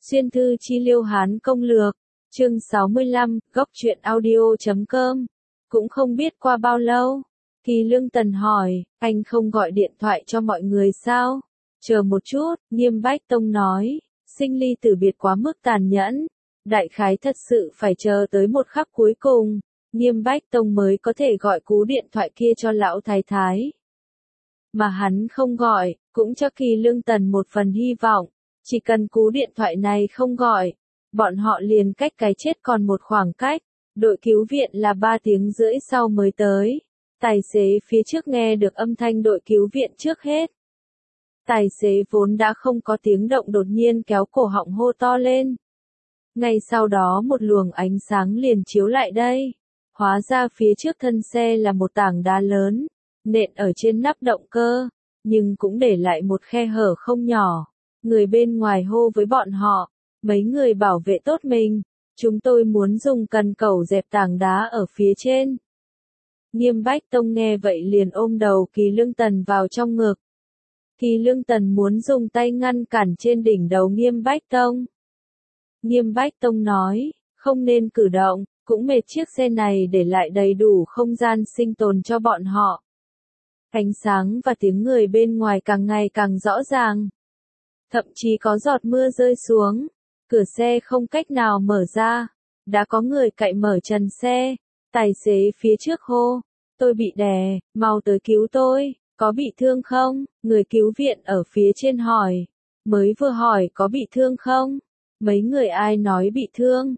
Xuyên thư chi liêu Hán công lược, chương 65, góc truyện audio.com. Cũng không biết qua bao lâu, Kỳ Lương Tần hỏi, anh không gọi điện thoại cho mọi người sao? Chờ một chút, Nghiêm Bách Tông nói, sinh ly tử biệt quá mức tàn nhẫn. Đại khái thật sự phải chờ tới một khắc cuối cùng, Nghiêm Bách Tông mới có thể gọi cú điện thoại kia cho lão thái thái. Mà hắn không gọi, cũng cho Kỳ Lương Tần một phần hy vọng. Chỉ cần cú điện thoại này không gọi, bọn họ liền cách cái chết còn một khoảng cách. Đội cứu viện là 3 tiếng rưỡi sau mới tới. Tài xế phía trước nghe được âm thanh đội cứu viện trước hết. Tài xế vốn đã không có tiếng động đột nhiên kéo cổ họng hô to lên. Ngay sau đó một luồng ánh sáng liền chiếu lại đây. Hóa ra phía trước thân xe là một tảng đá lớn, nện ở trên nắp động cơ, nhưng cũng để lại một khe hở không nhỏ. Người bên ngoài hô với bọn họ, mấy người bảo vệ tốt mình, chúng tôi muốn dùng cần cẩu dẹp tảng đá ở phía trên. Nghiêm Bách Tông nghe vậy liền ôm đầu Kỳ Lương Tần vào trong ngực. Kỳ Lương Tần muốn dùng tay ngăn cản trên đỉnh đầu Nghiêm Bách Tông. Nghiêm Bách Tông nói, không nên cử động, cũng mệt chiếc xe này để lại đầy đủ không gian sinh tồn cho bọn họ. Ánh sáng và tiếng người bên ngoài càng ngày càng rõ ràng. Thậm chí có giọt mưa rơi xuống, cửa xe không cách nào mở ra, đã có người cậy mở trần xe, tài xế phía trước hô, tôi bị đè, mau tới cứu tôi, có bị thương không? Người cứu viện ở phía trên hỏi, mới vừa hỏi có bị thương không? Mấy người ai nói bị thương?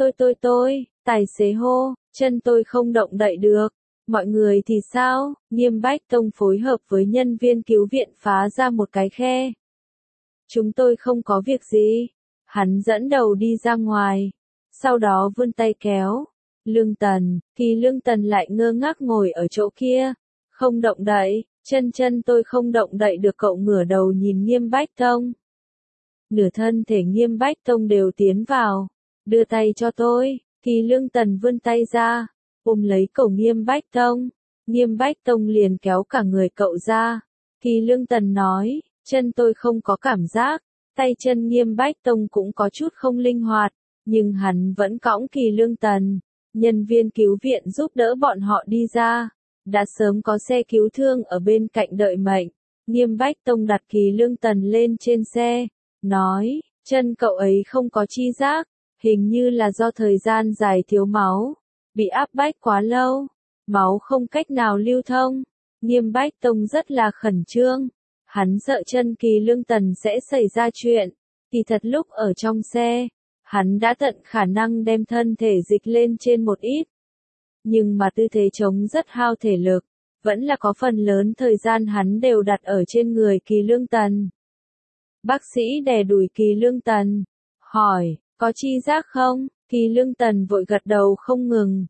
Tôi, tài xế hô, chân tôi không động đậy được. Mọi người thì sao? Nghiêm Bách Tông phối hợp với nhân viên cứu viện phá ra một cái khe. Chúng tôi không có việc gì. Hắn dẫn đầu đi ra ngoài. Sau đó vươn tay kéo. Lương Tần, thì Lương Tần lại ngơ ngác ngồi ở chỗ kia. Không động đậy, chân tôi không động đậy được. Cậu ngửa đầu nhìn Nghiêm Bách Tông. Nửa thân thể Nghiêm Bách Tông đều tiến vào. Đưa tay cho tôi. Thì Lương Tần vươn tay ra. Ôm lấy cổ Nghiêm Bách Tông. Nghiêm Bách Tông liền kéo cả người cậu ra. Thì Lương Tần nói, chân tôi không có cảm giác. Tay chân Nghiêm Bách Tông cũng có chút không linh hoạt, nhưng hắn vẫn cõng Kỳ Lương Tần. Nhân viên cứu viện giúp đỡ bọn họ đi ra. Đã sớm có xe cứu thương ở bên cạnh đợi mệnh. Nghiêm Bách Tông đặt Kỳ Lương Tần lên trên xe, nói, chân cậu ấy không có chi giác, hình như là do thời gian dài thiếu máu, bị áp bách quá lâu, máu không cách nào lưu thông. Nghiêm Bách Tông rất là khẩn trương. Hắn sợ chân Kỳ Lương Tần sẽ xảy ra chuyện. Kỳ thật lúc ở trong xe, hắn đã tận khả năng đem thân thể dịch lên trên một ít. Nhưng mà tư thế chống rất hao thể lực, vẫn là có phần lớn thời gian hắn đều đặt ở trên người Kỳ Lương Tần. Bác sĩ đè đùi Kỳ Lương Tần, hỏi, có chi giác không? Kỳ Lương Tần vội gật đầu không ngừng.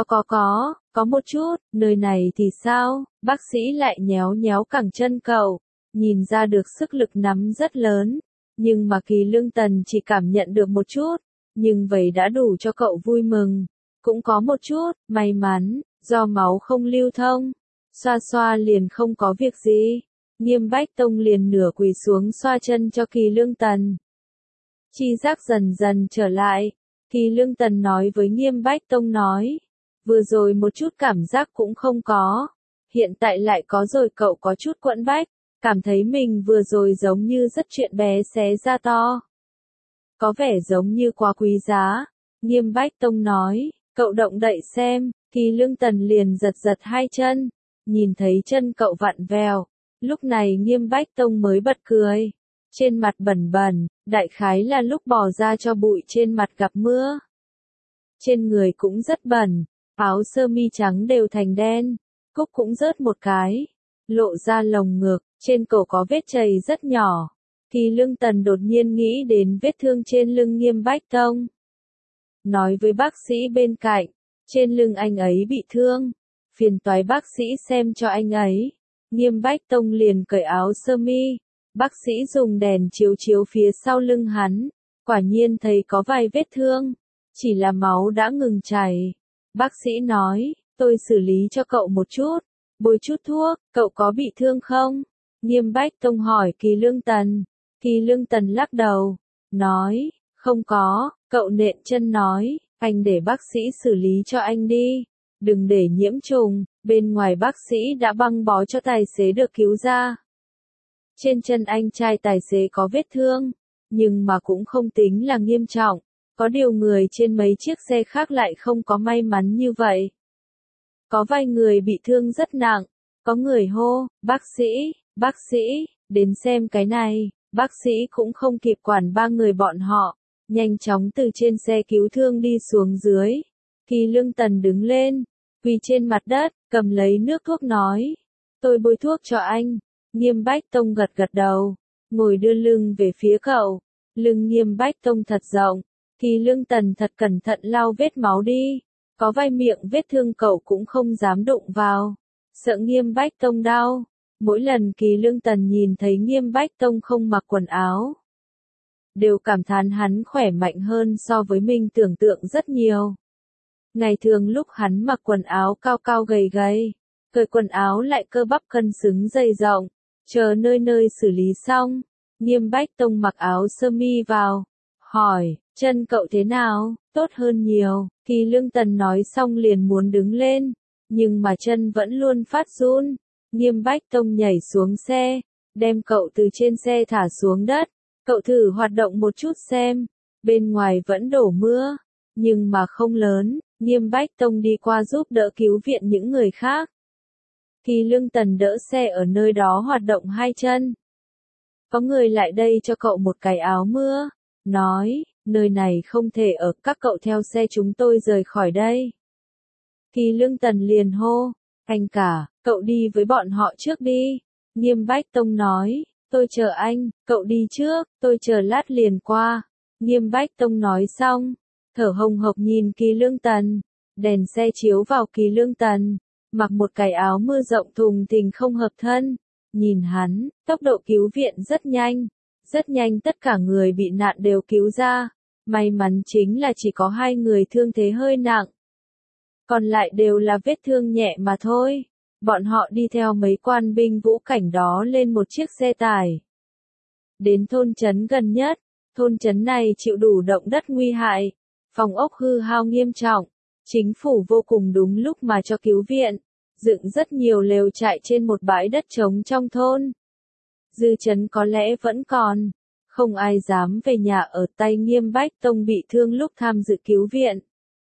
Có một chút. Nơi này thì sao? Bác sĩ lại nhéo nhéo cẳng chân cậu. Nhìn ra được sức lực nắm rất lớn, nhưng mà Kỳ Lương Tần chỉ cảm nhận được một chút, nhưng vậy đã đủ cho cậu vui mừng. Cũng có một chút, may mắn, do máu không lưu thông, xoa xoa liền không có việc gì. Nghiêm Bách Tông liền nửa quỳ xuống xoa chân cho Kỳ Lương Tần. Chi giác dần dần trở lại, Kỳ Lương Tần nói với Nghiêm Bách Tông nói, vừa rồi một chút cảm giác cũng không có, hiện tại lại có rồi. Cậu có chút quẫn bách. Cảm thấy mình vừa rồi giống như rất chuyện bé xé ra to. Có vẻ giống như quá quý giá. Nghiêm Bách Tông nói, cậu động đậy xem. Kỳ Lương Tần liền giật giật hai chân. Nhìn thấy chân cậu vặn vèo. Lúc này Nghiêm Bách Tông mới bật cười. Trên mặt bẩn bẩn, đại khái là lúc bỏ ra cho bụi trên mặt gặp mưa. Trên người cũng rất bẩn, áo sơ mi trắng đều thành đen. Cúc cũng rớt một cái, lộ ra lồng ngực. Trên cổ có vết chày rất nhỏ. Kỳ Lương Tần đột nhiên nghĩ đến vết thương trên lưng Nghiêm Bách Tông. Nói với bác sĩ bên cạnh, trên lưng anh ấy bị thương, phiền toái bác sĩ xem cho anh ấy. Nghiêm Bách Tông liền cởi áo sơ mi. Bác sĩ dùng đèn chiếu chiếu phía sau lưng hắn. Quả nhiên thấy có vài vết thương, chỉ là máu đã ngừng chảy. Bác sĩ nói, tôi xử lý cho cậu một chút, bôi chút thuốc, cậu có bị thương không? Nghiêm Bách Tông hỏi Kỳ Lương Tần. Kỳ Lương Tần lắc đầu, nói, Không có, cậu nện chân nói, anh để bác sĩ xử lý cho anh đi. Đừng để nhiễm trùng, bên ngoài bác sĩ đã băng bó cho tài xế được cứu ra. Trên chân anh trai tài xế có vết thương, nhưng mà cũng không tính là nghiêm trọng. Có điều người trên mấy chiếc xe khác lại không có may mắn như vậy. Có vài người bị thương rất nặng, có người hô, bác sĩ, đến xem cái này, bác sĩ cũng không kịp quản ba người bọn họ, nhanh chóng từ trên xe cứu thương đi xuống dưới. Thì Lương Tần đứng lên, quỳ trên mặt đất, cầm lấy nước thuốc nói, tôi bôi thuốc cho anh. Nghiêm Bách Tông gật gật đầu, ngồi đưa lưng về phía cậu, lưng Nghiêm Bách Tông thật rộng, thì Lương Tần thật cẩn thận lau vết máu đi, có vài miệng vết thương cậu cũng không dám đụng vào, sợ Nghiêm Bách Tông đau. Mỗi lần Kỳ Lương Tần nhìn thấy Nghiêm Bách Tông không mặc quần áo, đều cảm thán hắn khỏe mạnh hơn so với mình tưởng tượng rất nhiều. Ngày thường lúc hắn mặc quần áo cao cao gầy gầy, cởi quần áo lại cơ bắp cân xứng dày rộng, chờ nơi nơi xử lý xong, Nghiêm Bách Tông mặc áo sơ mi vào, hỏi, chân cậu thế nào, tốt hơn nhiều. Kỳ Lương Tần nói xong liền muốn đứng lên, nhưng mà chân vẫn luôn phát run. Nghiêm Bách Tông nhảy xuống xe, đem cậu từ trên xe thả xuống đất, cậu thử hoạt động một chút xem, bên ngoài vẫn đổ mưa, nhưng mà không lớn. Nghiêm Bách Tông đi qua giúp đỡ cứu viện những người khác. Kỳ Lương Tần đỡ xe ở nơi đó hoạt động hai chân. Có người lại đây cho cậu một cái áo mưa, nói, nơi này không thể ở, các cậu theo xe chúng tôi rời khỏi đây. Kỳ Lương Tần liền hô, anh cả, cậu đi với bọn họ trước đi. Nghiêm Bách Tông nói, tôi chờ anh, cậu đi trước, tôi chờ lát liền qua. Nghiêm Bách Tông nói xong, thở hồng hộc nhìn Kỳ Lương Tần, đèn xe chiếu vào Kỳ Lương Tần, mặc một cái áo mưa rộng thùng thình không hợp thân. Nhìn hắn, tốc độ cứu viện rất nhanh tất cả người bị nạn đều cứu ra. May mắn chính là chỉ có 2 người thương thế hơi nặng. Còn lại đều là vết thương nhẹ mà thôi. Bọn họ đi theo mấy quan binh vũ cảnh đó lên một chiếc xe tải. Đến thôn trấn gần nhất, thôn trấn này chịu đủ động đất nguy hại, phòng ốc hư hao nghiêm trọng. Chính phủ vô cùng đúng lúc mà cho cứu viện, dựng rất nhiều lều trại trên một bãi đất trống trong thôn. Dư trấn có lẽ vẫn còn, không ai dám về nhà ở. Tay Nghiêm Bách Tông bị thương lúc tham dự cứu viện,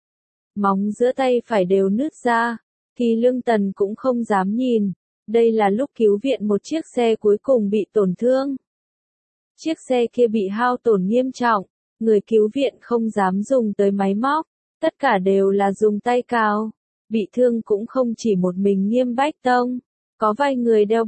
móng giữa tay phải đều nứt ra, thì Lương Tần cũng không dám nhìn. Đây là lúc cứu viện một chiếc xe cuối cùng bị tổn thương. Chiếc xe kia bị hao tổn nghiêm trọng, người cứu viện không dám dùng tới máy móc, tất cả đều là dùng tay cào. Bị thương cũng không chỉ một mình Nghiêm Bách Tông, có vài người đeo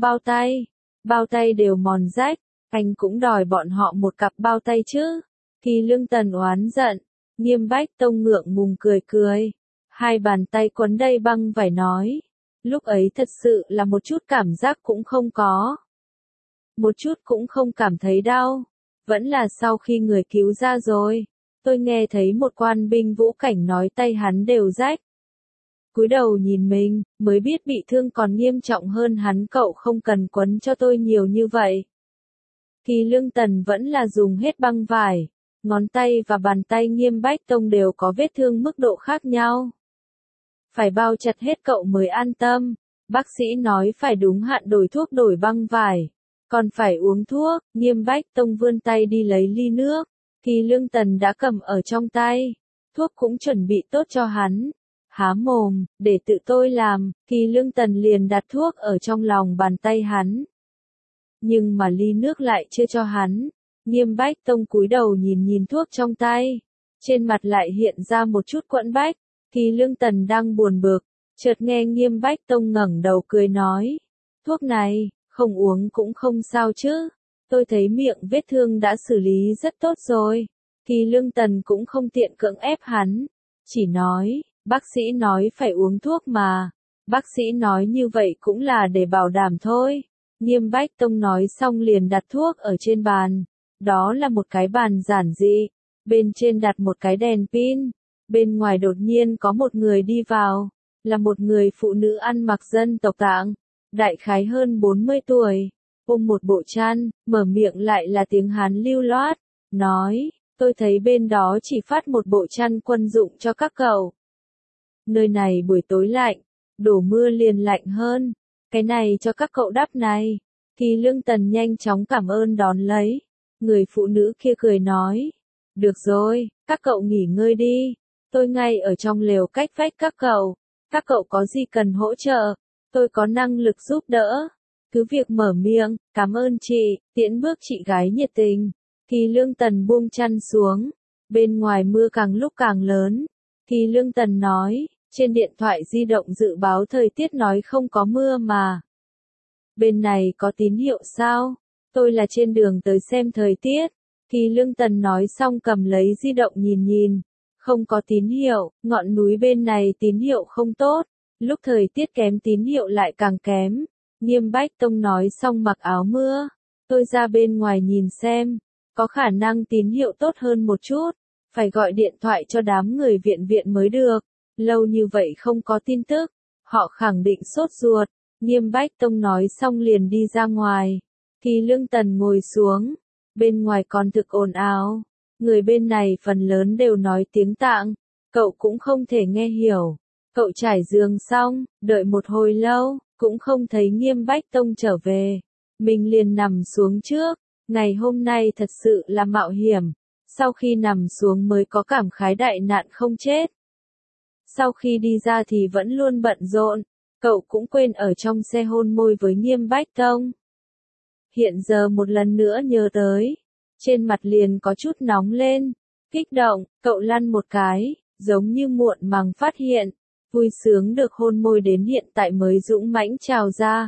bao tay đều mòn rách, anh cũng đòi bọn họ một cặp bao tay chứ. Thì Lương Tần oán giận, Nghiêm Bách Tông ngượng ngùng cười, hai bàn tay quấn đầy băng vải nói, lúc ấy thật sự là một chút cảm giác cũng không có. Một chút cũng không cảm thấy đau, vẫn là sau khi người cứu ra rồi, tôi nghe thấy một quan binh vũ cảnh nói tay hắn đều rách. Cúi đầu nhìn mình, mới biết bị thương còn nghiêm trọng hơn hắn. Cậu không cần quấn cho tôi nhiều như vậy. Thì Lương Tần vẫn là dùng hết băng vải, ngón tay và bàn tay Nghiêm Bách Tông đều có vết thương mức độ khác nhau. Phải bao chặt hết cậu mới an tâm. Bác sĩ nói phải đúng hạn đổi thuốc đổi băng vải, còn phải uống thuốc. Nghiêm Bách Tông vươn tay đi lấy ly nước, thì Lương Tần đã cầm ở trong tay, thuốc cũng chuẩn bị tốt cho hắn. Há mồm, để tự tôi làm, thì Lương Tần liền đặt thuốc ở trong lòng bàn tay hắn. Nhưng mà ly nước lại chưa cho hắn. Nghiêm Bách Tông cúi đầu nhìn thuốc trong tay, trên mặt lại hiện ra một chút quẫn bách. Thì Lương Tần đang buồn bực, chợt nghe Nghiêm Bách Tông ngẩng đầu cười nói, thuốc này, không uống cũng không sao chứ, tôi thấy miệng vết thương đã xử lý rất tốt rồi. Thì Lương Tần cũng không tiện cưỡng ép hắn, chỉ nói, bác sĩ nói phải uống thuốc mà, bác sĩ nói như vậy cũng là để bảo đảm thôi. Nghiêm Bách Tông nói xong liền đặt thuốc ở trên bàn, đó là một cái bàn giản dị, bên trên đặt một cái đèn pin. Bên ngoài đột nhiên có một người đi vào, là một người phụ nữ ăn mặc dân tộc Tạng, đại khái hơn 40 tuổi, ôm một bộ chăn, mở miệng lại là tiếng Hán lưu loát, nói, Tôi thấy bên đó chỉ phát một bộ chăn quân dụng cho các cậu. Nơi này buổi tối lạnh, đổ mưa liền lạnh hơn. Cái này cho các cậu đắp này. Thì Lương Tần nhanh chóng cảm ơn đón lấy. Người phụ nữ kia cười nói. Được rồi, các cậu nghỉ ngơi đi. Tôi ngay ở trong lều cách vách các cậu. Các cậu có gì cần hỗ trợ, tôi có năng lực giúp đỡ. Cứ việc mở miệng, cảm ơn chị, tiễn bước chị gái nhiệt tình. Thì Lương Tần buông chăn xuống. Bên ngoài mưa càng lúc càng lớn. Thì Lương Tần nói, trên điện thoại di động dự báo thời tiết nói không có mưa mà. Bên này có tín hiệu sao? Tôi là trên đường tới xem thời tiết. Thì Lương Tần nói xong cầm lấy di động nhìn nhìn. Không có tín hiệu, ngọn núi bên này tín hiệu không tốt. Lúc thời tiết kém tín hiệu lại càng kém. Nghiêm Bách Tông nói xong mặc áo mưa. Tôi ra bên ngoài nhìn xem. Có khả năng tín hiệu tốt hơn một chút. Phải gọi điện thoại cho đám người viện mới được. Lâu như vậy không có tin tức. Họ khẳng định sốt ruột. Nghiêm Bách Tông nói xong liền đi ra ngoài. Thì Lương Tần ngồi xuống. Bên ngoài còn thực ồn ào. Người bên này phần lớn đều nói tiếng Tạng. Cậu cũng không thể nghe hiểu. Cậu trải giường xong, đợi một hồi lâu, cũng không thấy Nghiêm Bách Tông trở về. Mình liền nằm xuống trước. Ngày hôm nay thật sự là mạo hiểm. Sau khi nằm xuống mới có cảm khái đại nạn không chết. Sau khi đi ra thì vẫn luôn bận rộn. Cậu cũng quên ở trong xe hôn môi với Nghiêm Bách Tông. Hiện giờ một lần nữa nhớ tới. Trên mặt liền có chút nóng lên. Kích động, cậu lăn một cái, giống như muộn màng phát hiện. Vui sướng được hôn môi đến hiện tại mới dũng mãnh trào ra.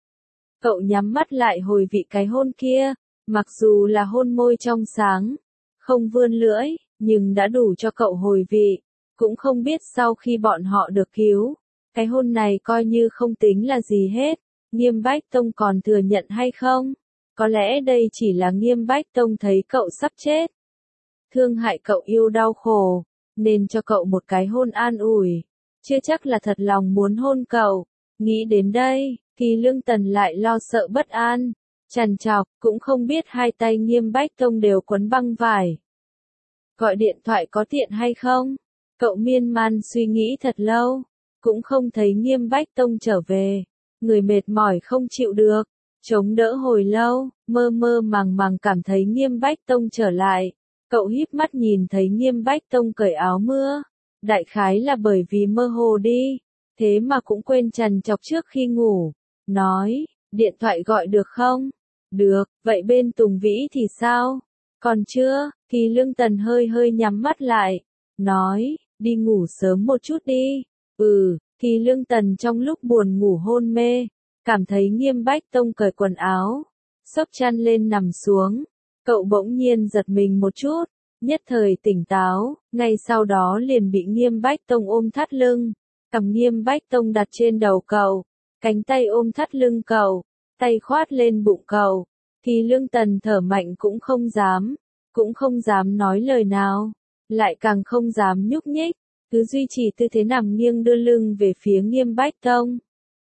Cậu nhắm mắt lại hồi vị cái hôn kia. Mặc dù là hôn môi trong sáng. Không vươn lưỡi, nhưng đã đủ cho cậu hồi vị. Cũng không biết sau khi bọn họ được cứu. Cái hôn này coi như không tính là gì hết. Nghiêm Bách Tông còn thừa nhận hay không? Có lẽ đây chỉ là Nghiêm Bách Tông thấy cậu sắp chết. Thương hại cậu yêu đau khổ. Nên cho cậu một cái hôn an ủi. Chưa chắc là thật lòng muốn hôn cậu. Nghĩ đến đây, thì Lương Tần lại lo sợ bất an. Trằn trọc, cũng không biết hai tay Nghiêm Bách Tông đều quấn băng vải. Gọi điện thoại có tiện hay không? Cậu miên man suy nghĩ thật lâu. Cũng không thấy Nghiêm Bách Tông trở về. Người mệt mỏi không chịu được. Chống đỡ hồi lâu, mơ mơ màng màng cảm thấy Nghiêm Bách Tông trở lại. Cậu híp mắt nhìn thấy Nghiêm Bách Tông cởi áo mưa. Đại khái là bởi vì mơ hồ đi. Thế mà cũng quên trằn trọc trước khi ngủ. Nói, điện thoại gọi được không? Được, vậy bên Tùng Vĩ thì sao? Còn chưa, thì Lương Tần hơi hơi nhắm mắt lại. Nói, đi ngủ sớm một chút đi. Thì Lương Tần trong lúc buồn ngủ hôn mê. Cảm thấy Nghiêm Bách Tông cởi quần áo. Xốc chăn lên nằm xuống. Cậu bỗng nhiên giật mình một chút. Nhất thời tỉnh táo. Ngay sau đó liền bị Nghiêm Bách Tông ôm thắt lưng. Cầm Nghiêm Bách Tông đặt trên đầu cậu. Cánh tay ôm thắt lưng cậu. Tay khoát lên bụng cậu. Thì Lương Tần thở mạnh cũng không dám. Cũng không dám nói lời nào. Lại càng không dám nhúc nhích. Cứ duy trì tư thế nằm nghiêng đưa lưng về phía Nghiêm Bách Tông.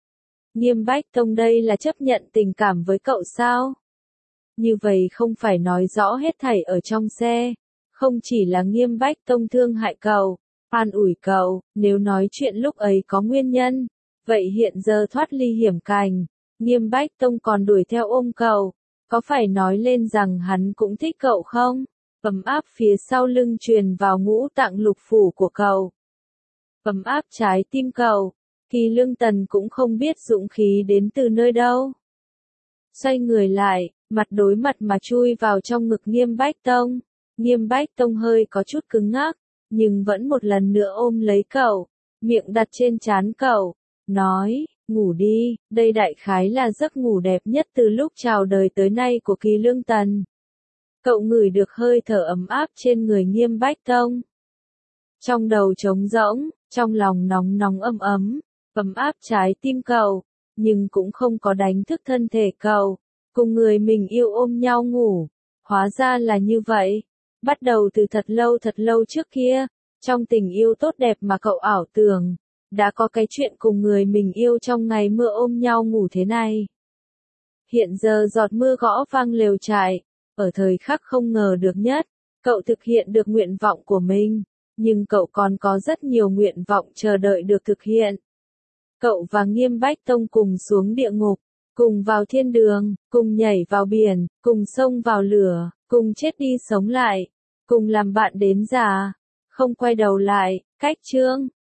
Nghiêm Bách Tông đây là chấp nhận tình cảm với cậu sao? Như vậy không phải nói rõ hết thảy ở trong xe. Không chỉ là Nghiêm Bách Tông thương hại cậu, an ủi cậu, nếu nói chuyện lúc ấy có nguyên nhân. Vậy hiện giờ thoát ly hiểm cảnh, Nghiêm Bách Tông còn đuổi theo ôm cậu. Có phải nói lên rằng hắn cũng thích cậu không? Ấm áp phía sau lưng truyền vào ngũ tạng lục phủ của cậu. Ấm áp trái tim cậu. Thì Lương Tần cũng không biết dũng khí đến từ nơi đâu. Xoay người lại, mặt đối mặt mà chui vào trong ngực Nghiêm Bách Tông. Nghiêm Bách Tông hơi có chút cứng ngắc, nhưng vẫn một lần nữa ôm lấy cậu, miệng đặt trên trán cậu, nói, ngủ đi, đây đại khái là giấc ngủ đẹp nhất từ lúc chào đời tới nay của Kỳ Lương Tần. Cậu ngửi được hơi thở ấm áp trên người Nghiêm Bách Tông. Trong đầu trống rỗng, trong lòng nóng nóng ấm áp trái tim cậu, nhưng cũng không có đánh thức thân thể cậu, cùng người mình yêu ôm nhau ngủ. Hóa ra là như vậy. Bắt đầu từ thật lâu trước kia, trong tình yêu tốt đẹp mà cậu ảo tưởng, đã có cái chuyện cùng người mình yêu trong ngày mưa ôm nhau ngủ thế này. Hiện giờ giọt mưa gõ vang lều trại, ở thời khắc không ngờ được nhất, Cậu thực hiện được nguyện vọng của mình, nhưng cậu còn có rất nhiều nguyện vọng chờ đợi được thực hiện. Cậu và Nghiêm Bách Tông cùng xuống địa ngục, cùng vào thiên đường, cùng nhảy vào biển, cùng xông vào lửa, cùng chết đi sống lại, cùng làm bạn đến già, không quay đầu lại. Cách chương